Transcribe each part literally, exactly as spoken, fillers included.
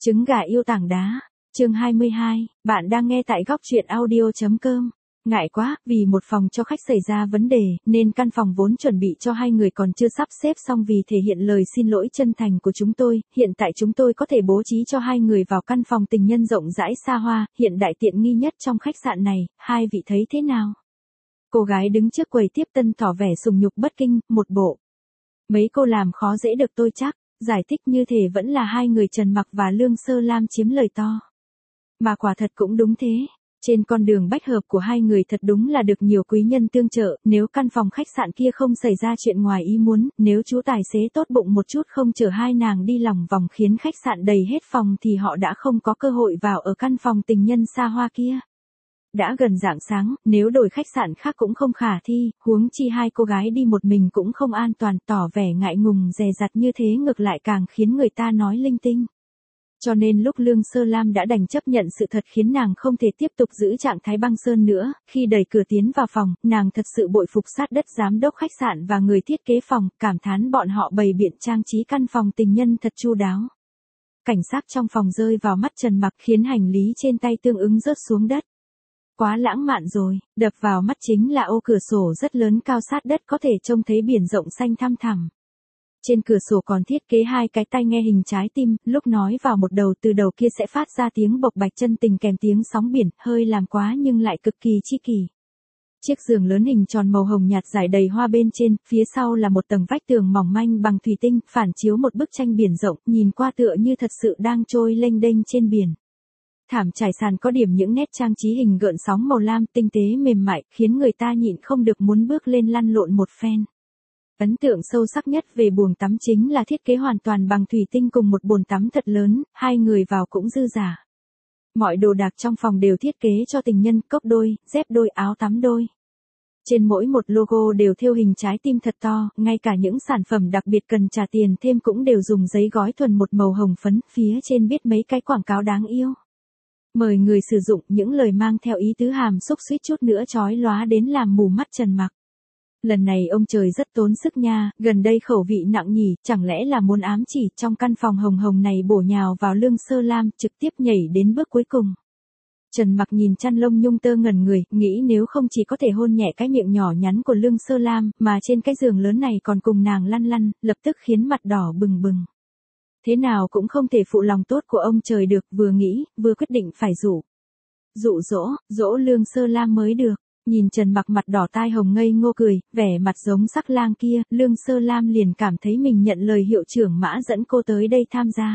Trứng gà yêu tảng đá, chương hai mươi hai, bạn đang nghe tại góc truyện audio.com. Ngại quá, vì một phòng cho khách xảy ra vấn đề, nên căn phòng vốn chuẩn bị cho hai người còn chưa sắp xếp xong. Vì thể hiện lời xin lỗi chân thành của chúng tôi, hiện tại chúng tôi có thể bố trí cho hai người vào căn phòng tình nhân rộng rãi xa hoa, hiện đại tiện nghi nhất trong khách sạn này, hai vị thấy thế nào? Cô gái đứng trước quầy tiếp tân tỏ vẻ sùng nhục bất kinh, một bộ. Mấy cô làm khó dễ được tôi chắc, giải thích như thể vẫn là hai người Trần Mặc và Lương Sơ Lam chiếm lời to. Mà quả thật cũng đúng thế. Trên con đường bách hợp của hai người thật đúng là được nhiều quý nhân tương trợ, nếu căn phòng khách sạn kia không xảy ra chuyện ngoài ý muốn, nếu chú tài xế tốt bụng một chút không chở hai nàng đi lòng vòng khiến khách sạn đầy hết phòng thì họ đã không có cơ hội vào ở căn phòng tình nhân xa hoa kia. Đã gần rạng sáng, nếu đổi khách sạn khác cũng không khả thi, huống chi hai cô gái đi một mình cũng không an toàn, tỏ vẻ ngại ngùng dè dặt như thế ngược lại càng khiến người ta nói linh tinh. Cho nên lúc Lương Sơ Lam đã đành chấp nhận sự thật khiến nàng không thể tiếp tục giữ trạng thái băng sơn nữa, khi đẩy cửa tiến vào phòng, nàng thật sự bội phục sát đất giám đốc khách sạn và người thiết kế phòng, cảm thán bọn họ bày biện trang trí căn phòng tình nhân thật chu đáo. Cảnh sát trong phòng rơi vào mắt Trần Mặc khiến hành lý trên tay tương ứng rớt xuống đất. Quá lãng mạn rồi, đập vào mắt chính là ô cửa sổ rất lớn cao sát đất có thể trông thấy biển rộng xanh thăm thẳm. Trên cửa sổ còn thiết kế hai cái tai nghe hình trái tim, lúc nói vào một đầu từ đầu kia sẽ phát ra tiếng bộc bạch chân tình kèm tiếng sóng biển, hơi làm quá nhưng lại cực kỳ chi kỷ. Chiếc giường lớn hình tròn màu hồng nhạt trải đầy hoa bên trên, phía sau là một tầng vách tường mỏng manh bằng thủy tinh, phản chiếu một bức tranh biển rộng, nhìn qua tựa như thật sự đang trôi lênh đênh trên biển. Thảm trải sàn có điểm những nét trang trí hình gợn sóng màu lam tinh tế mềm mại, khiến người ta nhịn không được muốn bước lên lăn lộn một phen. Ấn tượng sâu sắc nhất về buồng tắm chính là thiết kế hoàn toàn bằng thủy tinh cùng một bồn tắm thật lớn, hai người vào cũng dư dả. Mọi đồ đạc trong phòng đều thiết kế cho tình nhân, cốc đôi, dép đôi, áo tắm đôi. Trên mỗi một logo đều thêu hình trái tim thật to, ngay cả những sản phẩm đặc biệt cần trả tiền thêm cũng đều dùng giấy gói thuần một màu hồng phấn, phía trên viết mấy cái quảng cáo đáng yêu. Mời người sử dụng, những lời mang theo ý tứ hàm xúc suýt chút nữa chói lóa đến làm mù mắt Trần Mặc. Lần này ông trời rất tốn sức nha, gần đây khẩu vị nặng nhỉ, chẳng lẽ là muốn ám chỉ trong căn phòng hồng hồng này bổ nhào vào Lương Sơ Lam, trực tiếp nhảy đến bước cuối cùng. Trần Mặc nhìn chăn lông nhung tơ ngẩn người, nghĩ nếu không chỉ có thể hôn nhẹ cái miệng nhỏ nhắn của Lương Sơ Lam, mà trên cái giường lớn này còn cùng nàng lăn lăn, lập tức khiến mặt đỏ bừng bừng. Thế nào cũng không thể phụ lòng tốt của ông trời được, vừa nghĩ, vừa quyết định phải dụ. Dụ dỗ, dỗ Lương Sơ Lam mới được. Nhìn Trần Mặc mặt đỏ tai hồng ngây ngô cười, vẻ mặt giống sắc lang kia, Lương Sơ Lam liền cảm thấy mình nhận lời hiệu trưởng Mã dẫn cô tới đây tham gia.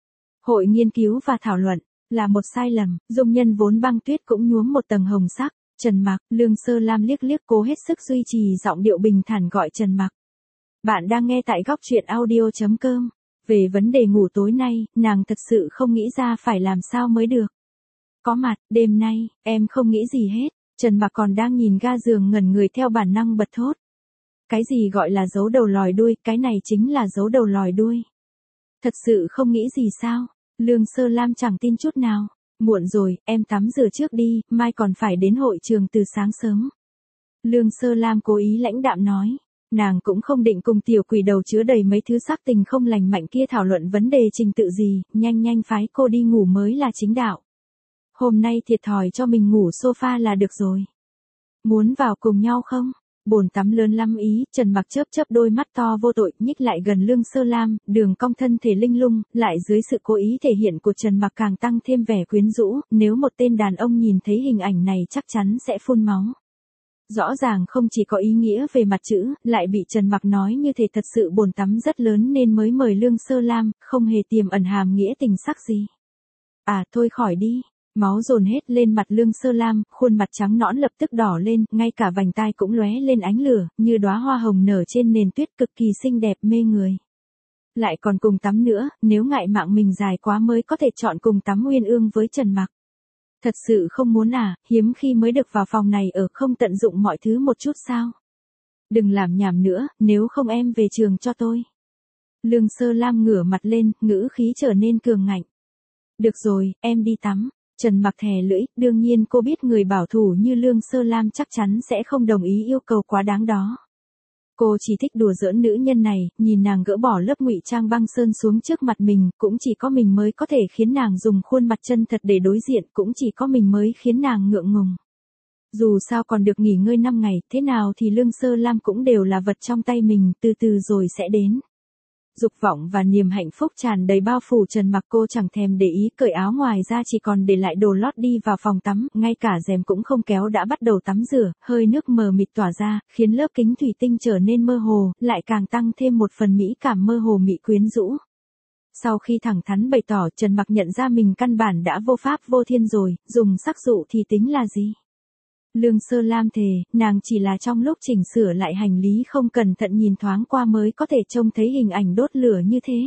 Hội nghiên cứu và thảo luận, là một sai lầm, dung nhân vốn băng tuyết cũng nhuốm một tầng hồng sắc. Trần Mặc, Lương Sơ Lam liếc liếc cố hết sức duy trì giọng điệu bình thản gọi Trần Mặc. Bạn đang nghe tại góc truyện audio.com. Về vấn đề ngủ tối nay, nàng thật sự không nghĩ ra phải làm sao mới được. Có mặt, đêm nay, em không nghĩ gì hết. Trần Mặc còn đang nhìn ga giường ngẩn người theo bản năng bật thốt. Cái gì gọi là giấu đầu lòi đuôi, cái này chính là giấu đầu lòi đuôi. Thật sự không nghĩ gì sao? Lương Sơ Lam chẳng tin chút nào. Muộn rồi, em tắm rửa trước đi, mai còn phải đến hội trường từ sáng sớm. Lương Sơ Lam cố ý lãnh đạm nói. Nàng cũng không định cùng tiểu quỷ đầu chứa đầy mấy thứ sắc tình không lành mạnh kia thảo luận vấn đề trình tự gì, nhanh nhanh phái cô đi ngủ mới là chính đạo. Hôm nay thiệt thòi cho mình ngủ sofa là được rồi. Muốn vào cùng nhau không? Bồn tắm lớn lắm ý, Trần Mặc chớp chớp đôi mắt to vô tội, nhích lại gần Lương Sơ Lam, đường cong thân thể linh lung, lại dưới sự cố ý thể hiện của Trần Mặc càng tăng thêm vẻ quyến rũ, nếu một tên đàn ông nhìn thấy hình ảnh này chắc chắn sẽ phun máu. Rõ ràng không chỉ có ý nghĩa về mặt chữ, lại bị Trần Mặc nói như thể thật sự bồn tắm rất lớn nên mới mời Lương Sơ Lam, không hề tiềm ẩn hàm nghĩa tình sắc gì. À thôi khỏi đi. Máu dồn hết lên mặt Lương Sơ Lam, khuôn mặt trắng nõn lập tức đỏ lên, ngay cả vành tai cũng lóe lên ánh lửa, như đóa hoa hồng nở trên nền tuyết cực kỳ xinh đẹp mê người. Lại còn cùng tắm nữa, nếu ngại mạng mình dài quá mới có thể chọn cùng tắm uyên ương với Trần Mặc. Thật sự không muốn à, hiếm khi mới được vào phòng này ở không tận dụng mọi thứ một chút sao. Đừng làm nhảm nữa, nếu không em về trường cho tôi. Lương Sơ Lam ngửa mặt lên, ngữ khí trở nên cường ngạnh. Được rồi, em đi tắm. Trần Mặc thè lưỡi, đương nhiên cô biết người bảo thủ như Lương Sơ Lam chắc chắn sẽ không đồng ý yêu cầu quá đáng đó. Cô chỉ thích đùa giỡn nữ nhân này, nhìn nàng gỡ bỏ lớp ngụy trang băng sơn xuống trước mặt mình, cũng chỉ có mình mới có thể khiến nàng dùng khuôn mặt chân thật để đối diện, cũng chỉ có mình mới khiến nàng ngượng ngùng. Dù sao còn được nghỉ ngơi năm ngày, thế nào thì Lương Sơ Lam cũng đều là vật trong tay mình, từ từ rồi sẽ đến. Dục vọng và niềm hạnh phúc tràn đầy bao phủ Trần Mặc, cô chẳng thèm để ý, cởi áo ngoài ra chỉ còn để lại đồ lót đi vào phòng tắm, ngay cả rèm cũng không kéo đã bắt đầu tắm rửa, hơi nước mờ mịt tỏa ra, khiến lớp kính thủy tinh trở nên mơ hồ, lại càng tăng thêm một phần mỹ cảm mơ hồ mị quyến rũ. Sau khi thẳng thắn bày tỏ, Trần Mặc nhận ra mình căn bản đã vô pháp vô thiên rồi, dùng sắc dụ thì tính là gì? Lương Sơ Lam thề, nàng chỉ là trong lúc chỉnh sửa lại hành lý không cẩn thận nhìn thoáng qua mới có thể trông thấy hình ảnh đốt lửa như thế.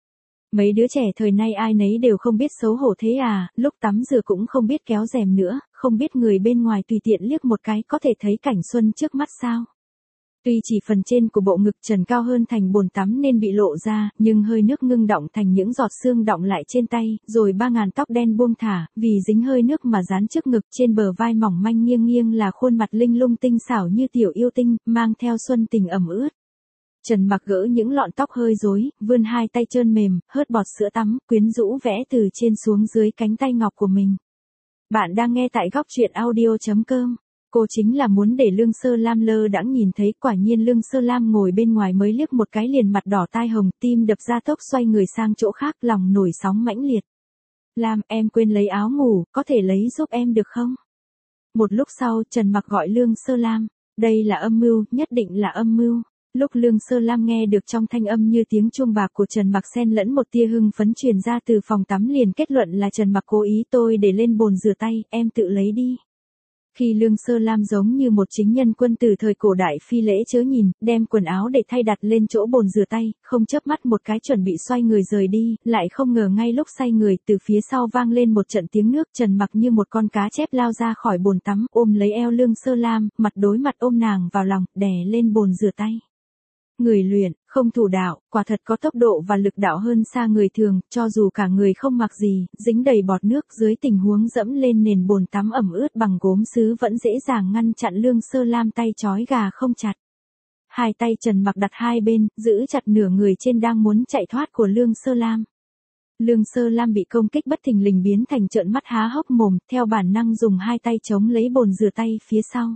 Mấy đứa trẻ thời nay ai nấy đều không biết xấu hổ thế à, lúc tắm rửa cũng không biết kéo rèm nữa, không biết người bên ngoài tùy tiện liếc một cái có thể thấy cảnh xuân trước mắt sao. Tuy chỉ phần trên của bộ ngực trần cao hơn thành bồn tắm nên bị lộ ra, nhưng hơi nước ngưng đọng thành những giọt sương đọng lại trên tay, rồi ba ngàn tóc đen buông thả, vì dính hơi nước mà dán trước ngực, trên bờ vai mỏng manh nghiêng nghiêng là khuôn mặt linh lung tinh xảo như tiểu yêu tinh, mang theo xuân tình ẩm ướt. Trần Mặc gỡ những lọn tóc hơi rối, vươn hai tay trơn mềm, hớt bọt sữa tắm, quyến rũ vẽ từ trên xuống dưới cánh tay ngọc của mình. Bạn đang nghe tại góc truyện audio chấm com. Cô chính là muốn để Lương Sơ Lam lơ đãng nhìn thấy, quả nhiên Lương Sơ Lam ngồi bên ngoài mới liếc một cái liền mặt đỏ tai hồng, tim đập ra tốc xoay người sang chỗ khác, lòng nổi sóng mãnh liệt. Lam, em quên lấy áo ngủ, có thể lấy giúp em được không? Một lúc sau, Trần Mặc gọi Lương Sơ Lam. Đây là âm mưu, nhất định là âm mưu. Lúc Lương Sơ Lam nghe được trong thanh âm như tiếng chuông bạc của Trần Mặc xen lẫn một tia hưng phấn truyền ra từ phòng tắm, liền kết luận là Trần Mặc cố ý, tôi để lên bồn rửa tay, em tự lấy đi. Khi Lương Sơ Lam giống như một chính nhân quân từ thời cổ đại phi lễ chớ nhìn, đem quần áo để thay đặt lên chỗ bồn rửa tay, không chớp mắt một cái chuẩn bị xoay người rời đi, lại không ngờ ngay lúc xoay người, từ phía sau vang lên một trận tiếng nước, Trần Mặc như một con cá chép lao ra khỏi bồn tắm, ôm lấy eo Lương Sơ Lam, mặt đối mặt ôm nàng vào lòng, đè lên bồn rửa tay. Người luyện, không thủ đạo, quả thật có tốc độ và lực đạo hơn xa người thường, cho dù cả người không mặc gì, dính đầy bọt nước, dưới tình huống dẫm lên nền bồn tắm ẩm ướt bằng gốm sứ vẫn dễ dàng ngăn chặn Lương Sơ Lam tay trói gà không chặt. Hai tay Trần Mặc đặt hai bên, giữ chặt nửa người trên đang muốn chạy thoát của Lương Sơ Lam. Lương Sơ Lam bị công kích bất thình lình biến thành trợn mắt há hốc mồm, theo bản năng dùng hai tay chống lấy bồn rửa tay phía sau.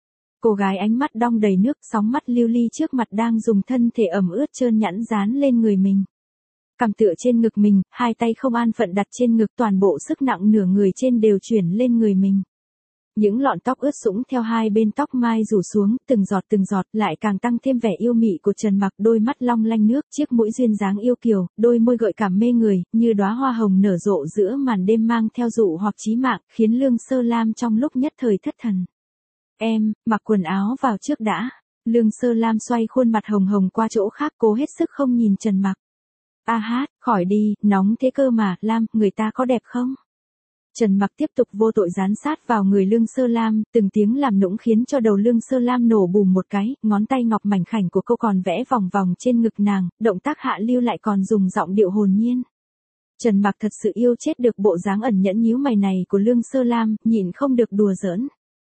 Cô gái ánh mắt đong đầy nước, sóng mắt lưu ly trước mặt đang dùng thân thể ẩm ướt trơn nhẵn dán lên người mình. Cằm tựa trên ngực mình, hai tay không an phận đặt trên ngực, toàn bộ sức nặng nửa người trên đều chuyển lên người mình. Những lọn tóc ướt sũng theo hai bên tóc mai rủ xuống, từng giọt từng giọt, lại càng tăng thêm vẻ yêu mị của Trần Mặc, đôi mắt long lanh nước, chiếc mũi duyên dáng yêu kiều, đôi môi gợi cảm mê người, như đóa hoa hồng nở rộ giữa màn đêm mang theo dụ hoặc chí mạng, khiến Lương Sơ Lam trong lúc nhất thời thất thần. Em, mặc quần áo vào trước đã. Lương Sơ Lam xoay khuôn mặt hồng hồng qua chỗ khác, cố hết sức không nhìn Trần Mặc. A hát, khỏi đi, nóng thế cơ mà, Lam, người ta có đẹp không? Trần Mặc tiếp tục vô tội dán sát vào người Lương Sơ Lam, từng tiếng làm nũng khiến cho đầu Lương Sơ Lam nổ bùm một cái, ngón tay ngọc mảnh khảnh của cô còn vẽ vòng vòng trên ngực nàng, động tác hạ lưu lại còn dùng giọng điệu hồn nhiên. Trần Mặc thật sự yêu chết được bộ dáng ẩn nhẫn nhíu mày này của Lương Sơ Lam, nhịn không được đùa giỡn.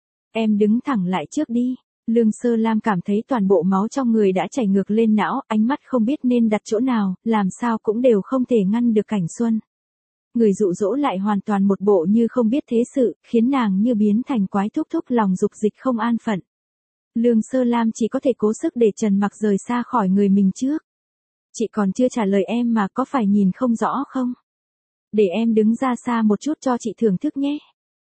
Em đứng thẳng lại trước đi. Lương Sơ Lam cảm thấy toàn bộ máu trong người đã chảy ngược lên não, ánh mắt không biết nên đặt chỗ nào, làm sao cũng đều không thể ngăn được cảnh xuân. Người dụ dỗ lại hoàn toàn một bộ như không biết thế sự, khiến nàng như biến thành quái thúc thúc lòng dục dịch không an phận. Lương Sơ Lam chỉ có thể cố sức để Trần Mặc rời xa khỏi người mình trước. Chị còn chưa trả lời em mà, có phải nhìn không rõ không? Để em đứng ra xa một chút cho chị thưởng thức nhé.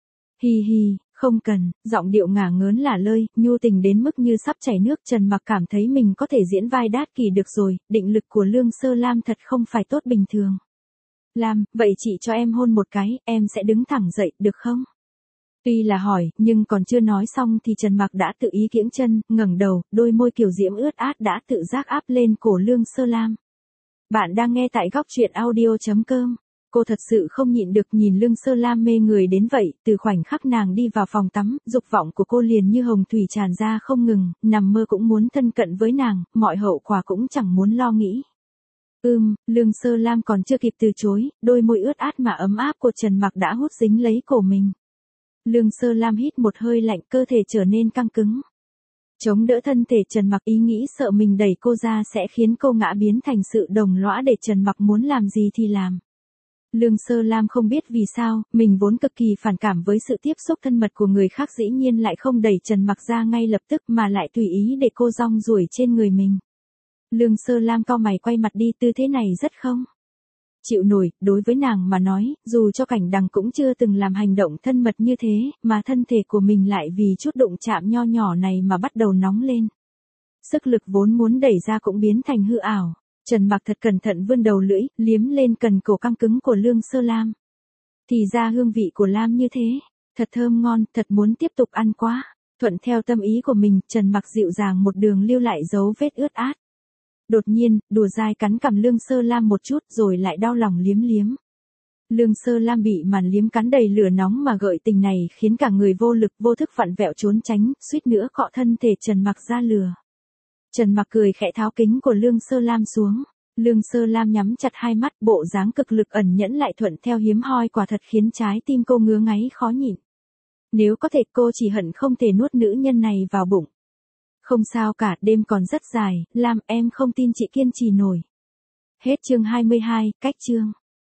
Hi hi. Không cần, giọng điệu ngả ngớn lả lơi, nhu tình đến mức như sắp chảy nước. Trần Mặc cảm thấy mình có thể diễn vai Đát Kỳ được rồi, định lực của Lương Sơ Lam thật không phải tốt bình thường. Lam, vậy chị cho em hôn một cái, em sẽ đứng thẳng dậy, được không? Tuy là hỏi, nhưng còn chưa nói xong thì Trần Mặc đã tự ý kiễng chân, ngẩng đầu, đôi môi kiều diễm ướt át đã tự giác áp lên cổ Lương Sơ Lam. Bạn đang nghe tại góc truyện audio chấm com. Cô thật sự không nhịn được nhìn Lương Sơ Lam mê người đến vậy, từ khoảnh khắc nàng đi vào phòng tắm, dục vọng của cô liền như hồng thủy tràn ra không ngừng, nằm mơ cũng muốn thân cận với nàng, mọi hậu quả cũng chẳng muốn lo nghĩ. Ưm, Lương Sơ Lam còn chưa kịp từ chối, đôi môi ướt át mà ấm áp của Trần Mặc đã hút dính lấy cổ mình. Lương Sơ Lam hít một hơi lạnh, cơ thể trở nên căng cứng. Chống đỡ thân thể Trần Mặc, ý nghĩ sợ mình đẩy cô ra sẽ khiến cô ngã biến thành sự đồng lõa để Trần Mặc muốn làm gì thì làm. Lương Sơ Lam không biết vì sao, mình vốn cực kỳ phản cảm với sự tiếp xúc thân mật của người khác dĩ nhiên lại không đẩy Trần Mặc ra ngay lập tức mà lại tùy ý để cô rong ruổi trên người mình. Lương Sơ Lam cau mày quay mặt đi, tư thế này rất không chịu nổi, đối với nàng mà nói, dù cho Cảnh Đằng cũng chưa từng làm hành động thân mật như thế, mà thân thể của mình lại vì chút đụng chạm nho nhỏ này mà bắt đầu nóng lên. Sức lực vốn muốn đẩy ra cũng biến thành hư ảo. Trần Mặc thật cẩn thận vươn đầu lưỡi, liếm lên cần cổ căng cứng của Lương Sơ Lam. Thì ra hương vị của Lam như thế, thật thơm ngon, thật muốn tiếp tục ăn quá. Thuận theo tâm ý của mình, Trần Mặc dịu dàng một đường lưu lại dấu vết ướt át. Đột nhiên, đùa dai cắn cằm Lương Sơ Lam một chút rồi lại đau lòng liếm liếm. Lương Sơ Lam bị màn liếm cắn đầy lửa nóng mà gợi tình này khiến cả người vô lực vô thức vặn vẹo trốn tránh, suýt nữa cọ thân thể Trần Mặc ra lửa. Trần Mặc cười khẽ tháo kính của Lương Sơ Lam xuống. Lương Sơ Lam nhắm chặt hai mắt, bộ dáng cực lực ẩn nhẫn lại thuận theo hiếm hoi quả thật khiến trái tim cô ngứa ngáy khó nhịn. Nếu có thể cô chỉ hận không thể nuốt nữ nhân này vào bụng. Không sao cả, đêm còn rất dài, Lam em không tin chị kiên trì nổi. Hết chương hai mươi hai, cách chương.